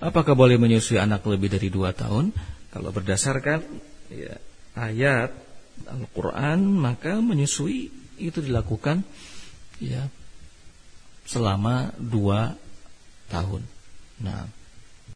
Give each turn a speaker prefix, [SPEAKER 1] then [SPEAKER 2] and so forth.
[SPEAKER 1] Apakah boleh menyusui anak lebih dari 2 tahun? Kalau berdasarkan ayat Al-Quran, maka menyusui itu dilakukan selama 2 tahun. Nah,